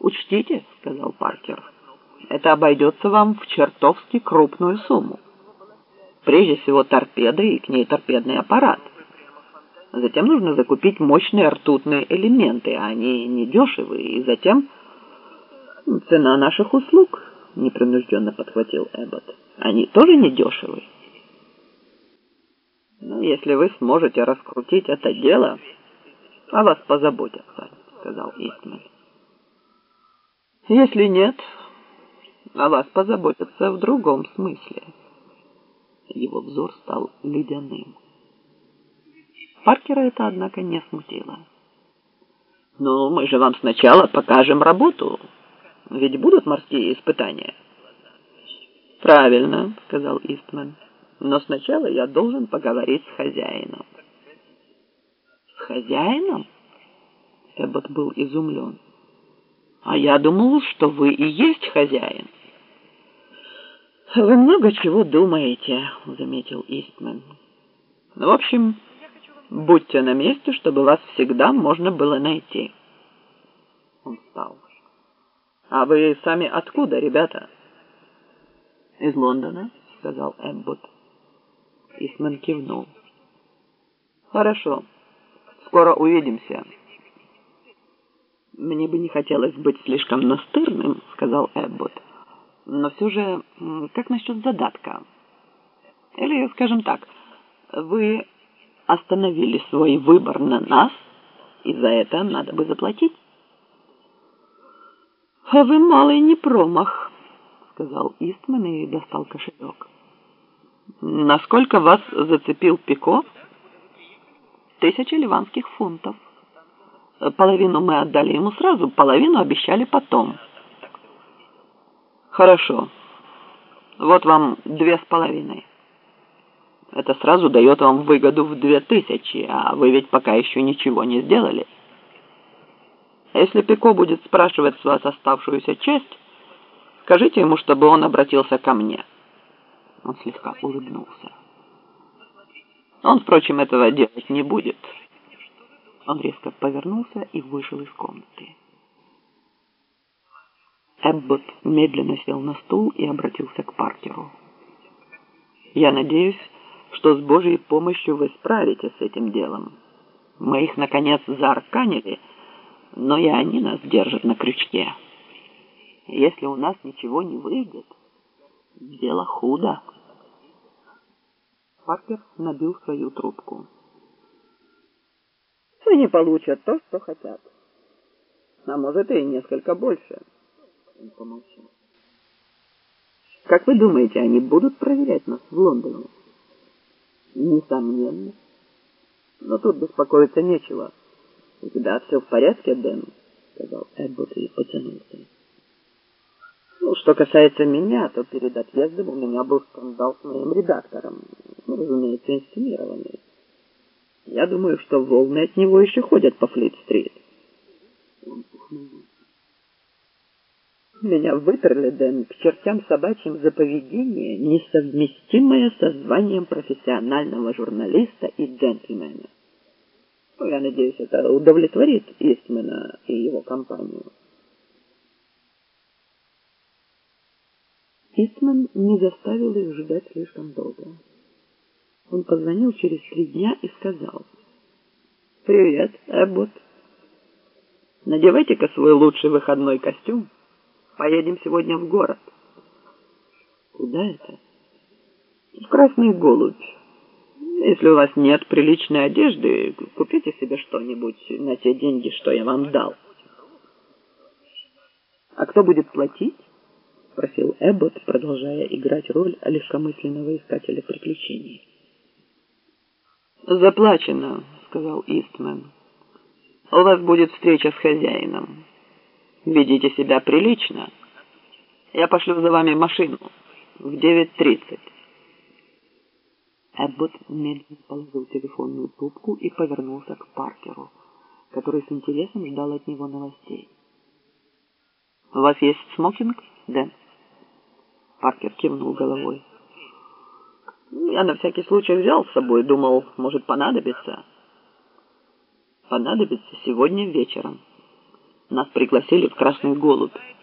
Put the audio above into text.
«Учтите», — сказал Паркер, — «это обойдется вам в чертовски крупную сумму. Прежде всего торпеда и к ней торпедный аппарат. Затем нужно закупить мощные ртутные элементы, а они недешевые, и затем цена наших услуг», — непринужденно подхватил Эббот. «Они тоже недешевые. Но если вы сможете раскрутить это дело, о вас позаботятся», — сказал Истман. «Если нет, о вас позаботятся в другом смысле». Его взор стал ледяным. Паркера это, однако, не смутило. «Ну, мы же вам сначала покажем работу. Ведь будут морские испытания». «Правильно», — сказал Истман. «Но сначала я должен поговорить с хозяином». «С хозяином?» Эббот был изумлен. «А я думал, что вы и есть хозяин». «Вы много чего думаете», — заметил Истман. «В общем, будьте на месте, чтобы вас всегда можно было найти». Он встал. «А вы сами откуда, ребята?» «Из Лондона», — сказал Эббот. Истман кивнул. «Хорошо. Скоро увидимся». «Мне бы не хотелось быть слишком настырным», — сказал Эббот. «Но все же, как насчет задатка? Или, скажем так, вы остановили свой выбор на нас, и за это надо бы заплатить». «А вы малый не промах», — сказал Истман и достал кошелек. «Насколько вас зацепил Пико?» 1000 ливанских фунтов. Половину мы отдали ему сразу, половину обещали потом». «Хорошо. Вот вам 2500. Это сразу дает вам выгоду в 2000, а вы ведь пока еще ничего не сделали. Если Пико будет спрашивать с вас оставшуюся часть, скажите ему, чтобы он обратился ко мне». Он слегка улыбнулся. «Он, впрочем, этого делать не будет». Он резко повернулся и вышел из комнаты. Эббот медленно сел на стул и обратился к Паркеру. «Я надеюсь, что с Божьей помощью вы справитесь с этим делом. Мы их, наконец, заарканили, но и они нас держат на крючке. Если у нас ничего не выйдет, дело худо». Паркер набил свою трубку. «Они получат то, что хотят. А может, и несколько больше». Он помолчал. «Как вы думаете, они будут проверять нас в Лондоне?» «Несомненно. Но тут беспокоиться нечего. У тебя все в порядке, Дэн?» — сказал Эббот и потянулся. «Ну, что касается меня, то перед отъездом у меня был скандал с моим редактором. Ну, разумеется, инсценированный. Я думаю, что волны от него еще ходят по Флит-стрит». «Меня выперли, Дэн, к чертям собачьим за поведение, несовместимое со званием профессионального журналиста и джентльмена. Ну, я надеюсь, это удовлетворит Истмана и его компанию». Истман не заставил их ждать слишком долго. Он позвонил через 3 дня и сказал: «Привет, Эббот. Надевайте-ка свой лучший выходной костюм. Поедем сегодня в город». «Куда это?» «В Красный Голубь. Если у вас нет приличной одежды, купите себе что-нибудь на те деньги, что я вам дал». «А кто будет платить?» — спросил Эббот, продолжая играть роль легкомысленного искателя приключений. «Заплачено», — сказал Истман. «У вас будет встреча с хозяином. Ведите себя прилично. Я пошлю за вами машину в 9:30. Эббот медленно положил телефонную трубку и повернулся к Паркеру, который с интересом ждал от него новостей. «У вас есть смокинг, Дэн?» Паркер кивнул головой. «Я на всякий случай взял с собой, думал, может понадобится». «Понадобится сегодня вечером». Нас пригласили в «Красный голубь».